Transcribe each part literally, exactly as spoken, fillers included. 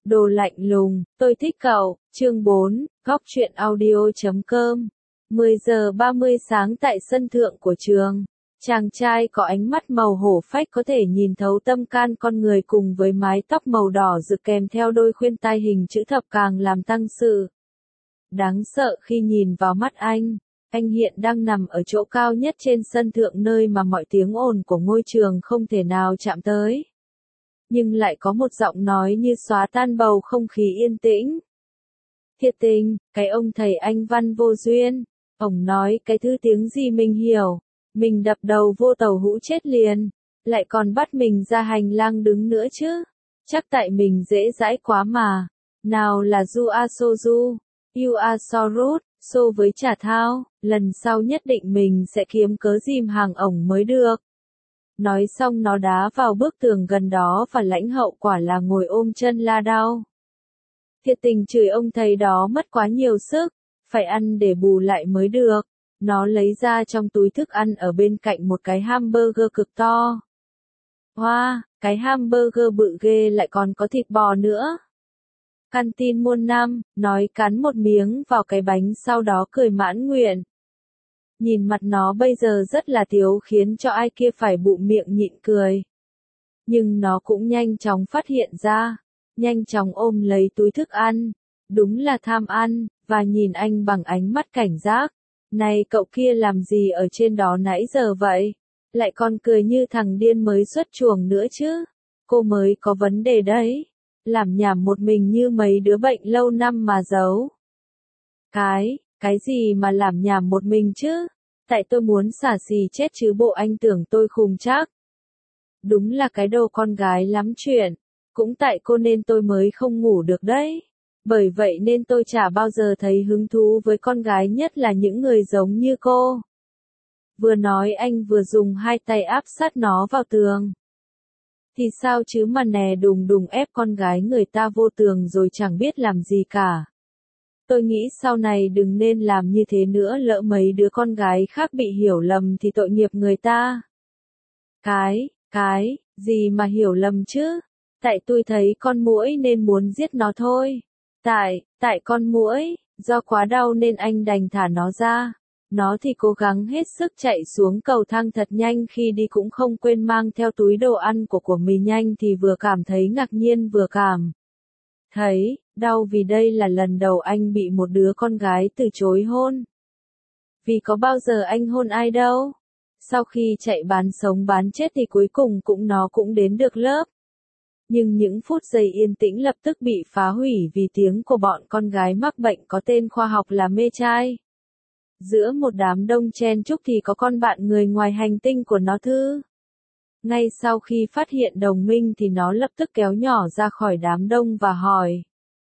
Đồ lạnh lùng, tôi thích cậu, chương bốn, góc truyện audio chấm com. mười giờ ba mươi sáng tại sân thượng của trường. Chàng trai có ánh mắt màu hổ phách có thể nhìn thấu tâm can con người cùng với mái tóc màu đỏ rực kèm theo đôi khuyên tai hình chữ thập càng làm tăng sự đáng sợ khi nhìn vào mắt anh. Anh hiện đang nằm ở chỗ cao nhất trên sân thượng nơi mà mọi tiếng ồn của ngôi trường không thể nào chạm tới. Nhưng lại có một giọng nói như xóa tan bầu không khí yên tĩnh. Thiệt tình, cái ông thầy Anh văn vô duyên, ổng nói cái thứ tiếng gì mình hiểu, mình đập đầu vô tàu hũ chết liền, lại còn bắt mình ra hành lang đứng nữa chứ, chắc tại mình dễ dãi quá mà, nào là you are so you, you are so rude, so với trả thao, lần sau nhất định mình sẽ kiếm cớ dìm hàng ổng mới được. Nói xong nó đá vào bức tường gần đó và lãnh hậu quả là ngồi ôm chân la đau. Thiệt tình chửi ông thầy đó mất quá nhiều sức, phải ăn để bù lại mới được. Nó lấy ra trong túi thức ăn ở bên cạnh một cái hamburger cực to. Hoa, wow, cái hamburger bự ghê lại còn có thịt bò nữa. Canteen muôn năm, nói cắn một miếng vào cái bánh sau đó cười mãn nguyện. Nhìn mặt nó bây giờ rất là thiếu khiến cho ai kia phải bụm miệng nhịn cười. Nhưng nó cũng nhanh chóng phát hiện ra, nhanh chóng ôm lấy túi thức ăn, đúng là tham ăn, và nhìn anh bằng ánh mắt cảnh giác. Này cậu kia làm gì ở trên đó nãy giờ vậy? Lại còn cười như thằng điên mới xuất chuồng nữa chứ? Cô mới có vấn đề đấy. Làm nhảm một mình như mấy đứa bệnh lâu năm mà giấu. Cái, cái gì mà làm nhảm một mình chứ? Tại tôi muốn xả xì chết chứ bộ anh tưởng tôi khùng chắc. Đúng là cái đồ con gái lắm chuyện. Cũng tại cô nên tôi mới không ngủ được đấy. Bởi vậy nên tôi chả bao giờ thấy hứng thú với con gái nhất là những người giống như cô. Vừa nói anh vừa dùng hai tay áp sát nó vào tường. Thì sao chứ mà nè đùng đùng ép con gái người ta vô tường rồi chẳng biết làm gì cả. Tôi nghĩ sau này đừng nên làm như thế nữa lỡ mấy đứa con gái khác bị hiểu lầm thì tội nghiệp người ta. Cái, cái, gì mà hiểu lầm chứ? Tại tôi thấy con muỗi nên muốn giết nó thôi. Tại, tại con muỗi, do quá đau nên anh đành thả nó ra. Nó thì cố gắng hết sức chạy xuống cầu thang thật nhanh khi đi cũng không quên mang theo túi đồ ăn của của mình nhanh thì vừa cảm thấy ngạc nhiên vừa cảm thấy đau vì đây là lần đầu anh bị một đứa con gái từ chối hôn. Vì có bao giờ anh hôn ai đâu. Sau khi chạy bán sống bán chết thì cuối cùng cũng nó cũng đến được lớp. Nhưng những phút giây yên tĩnh lập tức bị phá hủy vì tiếng của bọn con gái mắc bệnh có tên khoa học là mê trai. Giữa một đám đông chen chúc thì có con bạn người ngoài hành tinh của nó Thư. Ngay sau khi phát hiện đồng minh thì nó lập tức kéo nhỏ ra khỏi đám đông và hỏi.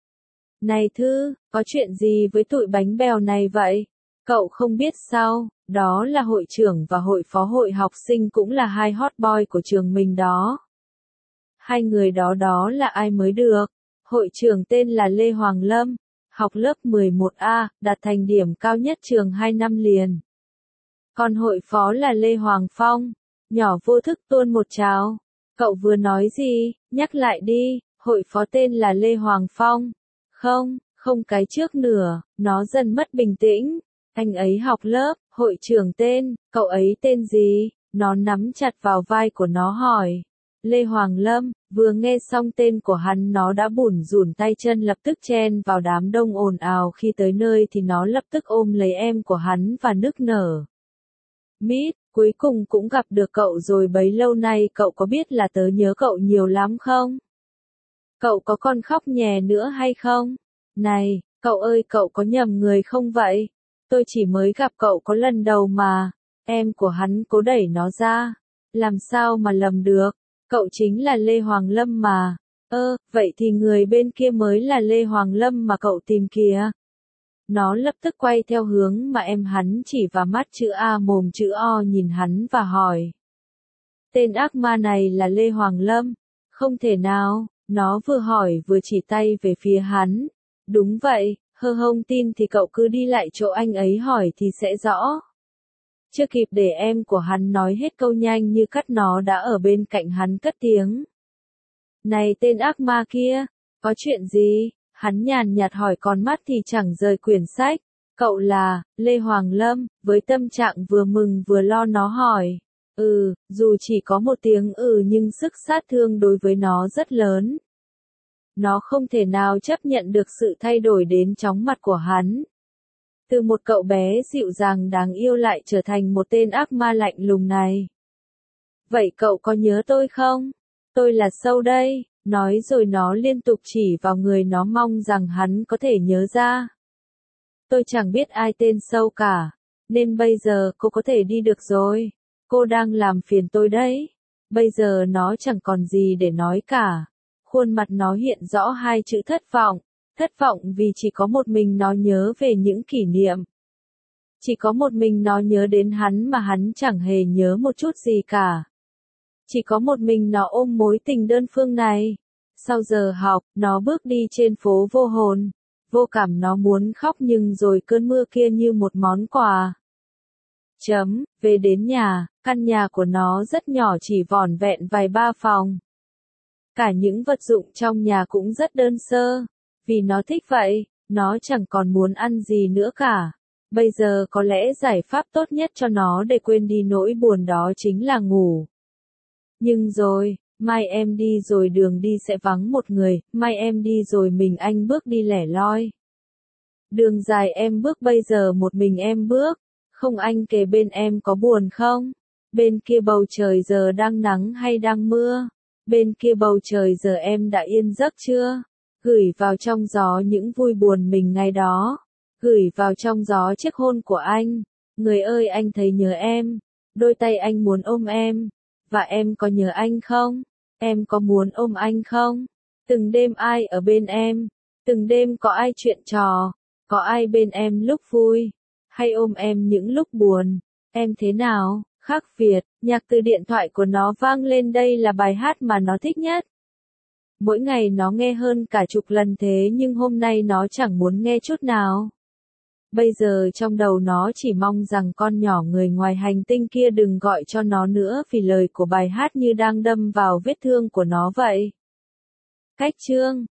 Này Thư, có chuyện gì với tụi bánh bèo này vậy? Cậu không biết sao, đó là hội trưởng và hội phó hội học sinh cũng là hai hot boy của trường mình đó. Hai người đó đó là ai mới được? Hội trưởng tên là Lê Hoàng Lâm, học lớp mười một A, đạt thành điểm cao nhất trường hai năm liền. Còn hội phó là Lê Hoàng Phong, nhỏ vô thức tuôn một trào. Cậu vừa nói gì, nhắc lại đi, hội phó tên là Lê Hoàng Phong. Không, không cái trước nửa, nó dần mất bình tĩnh. Anh ấy học lớp, hội trưởng tên, cậu ấy tên gì? Nó nắm chặt vào vai của nó hỏi. Lê Hoàng Lâm, vừa nghe xong tên của hắn nó đã bủn rủn tay chân lập tức chen vào đám đông ồn ào khi tới nơi thì nó lập tức ôm lấy em của hắn và nức nở. Mít, cuối cùng cũng gặp được cậu rồi bấy lâu nay cậu có biết là tớ nhớ cậu nhiều lắm không? Cậu có còn khóc nhè nữa hay không? Này, cậu ơi cậu có nhầm người không vậy? Tôi chỉ mới gặp cậu có lần đầu mà. Em của hắn cố đẩy nó ra. Làm sao mà lầm được? Cậu chính là Lê Hoàng Lâm mà. Ơ, vậy thì người bên kia mới là Lê Hoàng Lâm mà cậu tìm kìa. Nó lập tức quay theo hướng mà em hắn chỉ vào mắt chữ A mồm chữ O nhìn hắn và hỏi. Tên ác ma này là Lê Hoàng Lâm. Không thể nào, nó vừa hỏi vừa chỉ tay về phía hắn. Đúng vậy, hơ hông tin thì cậu cứ đi lại chỗ anh ấy hỏi thì sẽ rõ. Chưa kịp để em của hắn nói hết câu nhanh như cắt nó đã ở bên cạnh hắn cất tiếng. Này tên ác ma kia, Có chuyện gì? Hắn nhàn nhạt hỏi, con mắt thì chẳng rời quyển sách. Cậu là, Lê Hoàng Lâm, với tâm trạng vừa mừng vừa lo nó hỏi. Ừ, dù chỉ có một tiếng ừ nhưng sức sát thương đối với nó rất lớn. Nó không thể nào chấp nhận được sự thay đổi đến chóng mặt của hắn. Từ một cậu bé dịu dàng đáng yêu lại trở thành một tên ác ma lạnh lùng này. Vậy cậu có nhớ tôi không? Tôi là Sâu đây, nói rồi nó liên tục chỉ vào người nó mong rằng hắn có thể nhớ ra. Tôi chẳng biết ai tên Sâu cả, nên bây giờ cô có thể đi được rồi. Cô đang làm phiền tôi đấy. Bây giờ nó chẳng còn gì để nói cả. Khuôn mặt nó hiện rõ hai chữ thất vọng. Thất vọng vì chỉ có một mình nó nhớ về những kỷ niệm. Chỉ có một mình nó nhớ đến hắn mà hắn chẳng hề nhớ một chút gì cả. Chỉ có một mình nó ôm mối tình đơn phương này. Sau giờ học, nó bước đi trên phố vô hồn. Vô cảm nó muốn khóc nhưng rồi cơn mưa kia như một món quà. Chấm, về đến nhà, căn nhà của nó rất nhỏ chỉ vỏn vẹn vài ba phòng. Cả những vật dụng trong nhà cũng rất đơn sơ. Vì nó thích vậy, nó chẳng còn muốn ăn gì nữa cả. Bây giờ có lẽ giải pháp tốt nhất cho nó để quên đi nỗi buồn đó chính là ngủ. Nhưng rồi, mai em đi rồi đường đi sẽ vắng một người, mai em đi rồi mình anh bước đi lẻ loi. Đường dài em bước bây giờ một mình em bước, không anh kề bên em có buồn không? Bên kia bầu trời giờ đang nắng hay đang mưa? Bên kia bầu trời giờ em đã yên giấc chưa? Gửi vào trong gió những vui buồn mình ngày đó. Gửi vào trong gió chiếc hôn của anh. Người ơi anh thấy nhớ em. Đôi tay anh muốn ôm em. Và em có nhớ anh không? Em có muốn ôm anh không? Từng đêm ai ở bên em? Từng đêm có ai chuyện trò? Có ai bên em lúc vui? Hay ôm em những lúc buồn? Em thế nào? Khắc Việt, nhạc từ điện thoại của nó vang lên, đây là bài hát mà nó thích nhất. Mỗi ngày nó nghe hơn cả chục lần thế nhưng hôm nay nó chẳng muốn nghe chút nào. Bây giờ trong đầu nó chỉ mong rằng con nhỏ người ngoài hành tinh kia đừng gọi cho nó nữa vì lời của bài hát như đang đâm vào vết thương của nó vậy. Cách chương